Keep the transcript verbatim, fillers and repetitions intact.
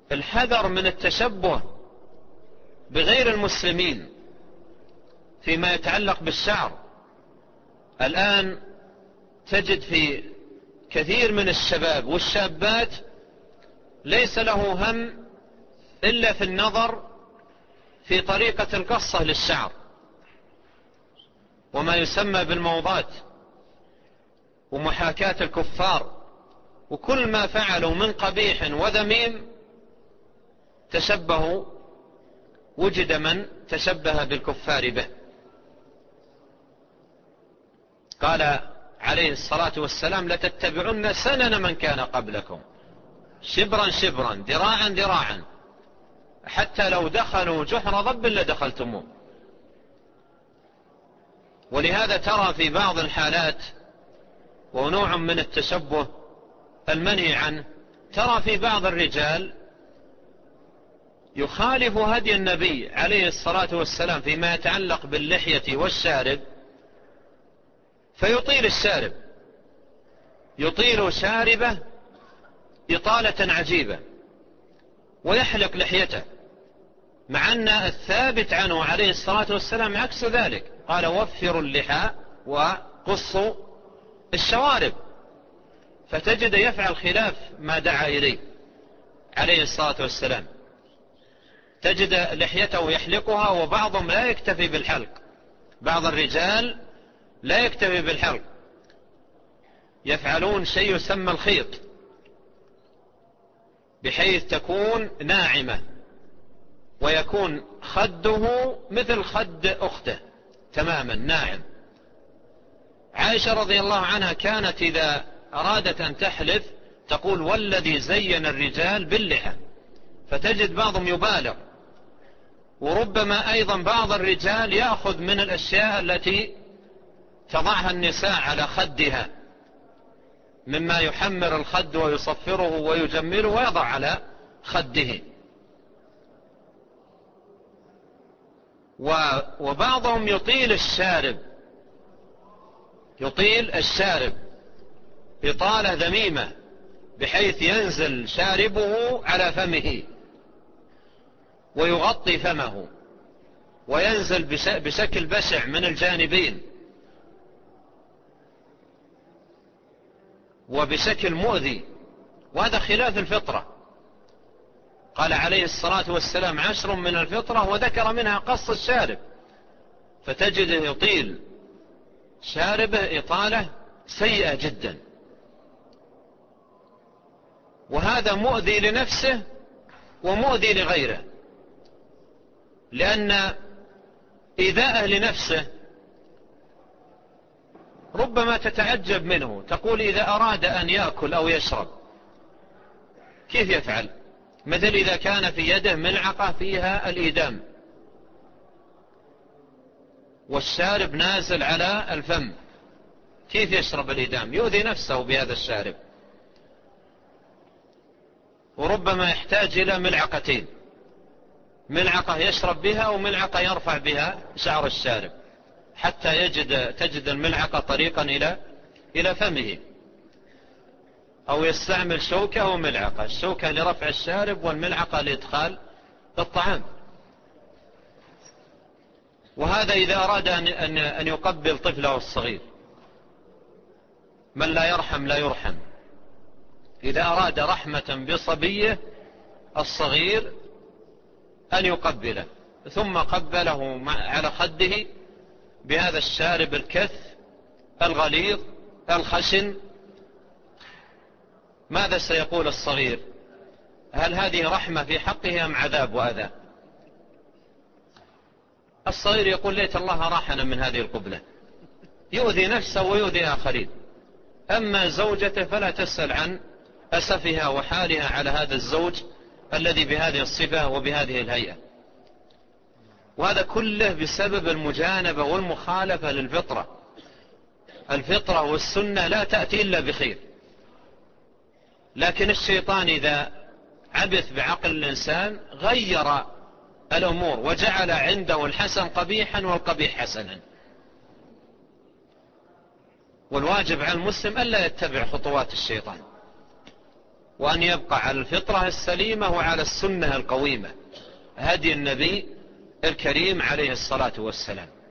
الحذر من التشبه بغير المسلمين فيما يتعلق بالشعر. الآن تجد في كثير من الشباب والشابات ليس له هم إلا في النظر في طريقة القصة للشعر وما يسمى بالموضات ومحاكاة الكفار، وكل ما فعلوا من قبيح وذميم تشبهوا، وجد من تشبه بالكفار به. قال عليه الصلاة والسلام: لتتبعن سنن من كان قبلكم شبرا شبرا ذراعا ذراعا حتى لو دخلوا جحر ضب لدخلتموه. ولهذا ترى في بعض الحالات ونوع من التشبه المنهي عنه، ترى في بعض الرجال يخالف هدي النبي عليه الصلاة والسلام فيما يتعلق باللحية والشارب، فيطيل الشارب، يطيل شاربه إطالة عجيبة ويحلق لحيته، مع أن الثابت عنه عليه الصلاة والسلام عكس ذلك، قال: وفروا اللحى وقصوا الشوارب. فتجد يفعل خلاف ما دعا إليه عليه الصلاة والسلام، تجد لحيته يحلقها، وبعضهم لا يكتفي بالحلق، بعض الرجال لا يكتفي بالحلق، يفعلون شيء يسمى الخيط، بحيث تكون ناعمة ويكون خده مثل خد أخته تماما ناعم. عائشة رضي الله عنها كانت إذا أرادت أن تحلف تقول: والذي زين الرجال باللحى. فتجد بعضهم يبالغ، وربما أيضا بعض الرجال يأخذ من الأشياء التي تضعها النساء على خدها مما يحمر الخد ويصفره ويجمله ويضع على خده. وبعضهم يطيل الشارب، يطيل الشارب إطالة ذميمة بحيث ينزل شاربه على فمه ويغطي فمه، وينزل بشكل بشع من الجانبين وبشكل مؤذي، وهذا خلاف الفطرة. قال عليه الصلاة والسلام: عشر من الفطرة، وذكر منها قص الشارب. فتجده يطيل شاربه إطالة سيئة جدا، وهذا مؤذي لنفسه ومؤذي لغيره، لأن إيذاءه لنفسه ربما تتعجب منه، تقول: إذا أراد أن يأكل أو يشرب كيف يفعل؟ مثل إذا كان في يده ملعقة فيها الإيدام والشارب نازل على الفم، كيف يشرب الإيدام؟ يؤذي نفسه بهذا الشارب، وربما يحتاج إلى ملعقتين، ملعقة يشرب بها وملعقة يرفع بها شعر الشارب، حتى يجد تجد الملعقة طريقا إلى إلى فمه، أو يستعمل شوكة وملعقة، الشوكة لرفع الشارب والملعقة لإدخال الطعام. وهذا إذا أراد أن أن يقبل طفله الصغير، من لا يرحم لا يرحم. إذا أراد رحمة بصبيه الصغير أن يقبله، ثم قبله على خده بهذا الشارب الكث الغليظ الخشن، ماذا سيقول الصغير؟ هل هذه رحمة في حقه أم عذاب وأذى؟ الصغير يقول: ليت الله راحنا من هذه القبلة، يؤذي نفسه ويؤذي آخرين. أما زوجته فلا تسأل عن أسفها وحالها على هذا الزوج الذي بهذه الصفة وبهذه الهيئة. وهذا كله بسبب المجانبة والمخالفة للفطرة. الفطرة والسنة لا تأتي إلا بخير، لكن الشيطان إذا عبث بعقل الإنسان غير الأمور وجعل عنده الحسن قبيحا والقبيح حسنا. والواجب على المسلم ألا يتبع خطوات الشيطان، وأن يبقى على الفطرة السليمة وعلى السنة القويمة، هدي النبي الكريم عليه الصلاة والسلام.